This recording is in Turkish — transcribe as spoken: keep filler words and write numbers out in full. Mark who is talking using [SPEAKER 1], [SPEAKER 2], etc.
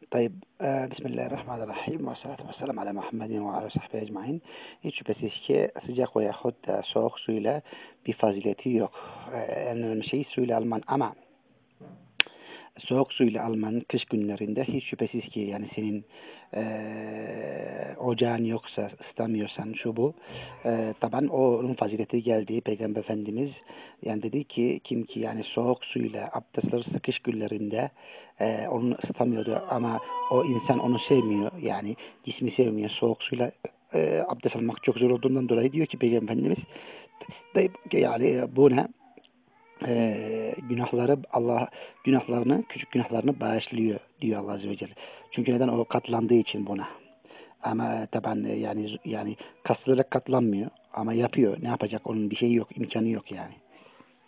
[SPEAKER 1] طيب e, Bismillahirrahmanirrahim ve salatu ve selam ala Muhammedin ve ala sahbihi ecmain. Hiç şüphesiz ki sıcak veyahut da soğuk suyla bir fazileti yok. E, En önemli şey suyla alman ama soğuk suyla alman kış günlerinde hiç şüphesiz ki yani senin eee ocağın yoksa ısıtamıyorsan şu bu eee taban onun fazileti geldi. Peygamber Efendimiz yani dedi ki kim ki yani soğuk suyla abdest alırsa kış günlerinde eee onu ısıtamıyordu ama o insan onu sevmiyor yani cismi sevmiyor soğuk suyla eee abdest almak çok zor olduğundan dolayı diyor ki Peygamber Efendimiz yani bu ne? Ee, günahları Allah günahlarını küçük günahlarını bağışlıyor diyor Allah Azze ve Celle. Çünkü neden o katlandığı için buna. Ama taban yani yani kastırarak katlanmıyor ama yapıyor. Ne yapacak? Onun bir şeyi yok, imkanı yok yani.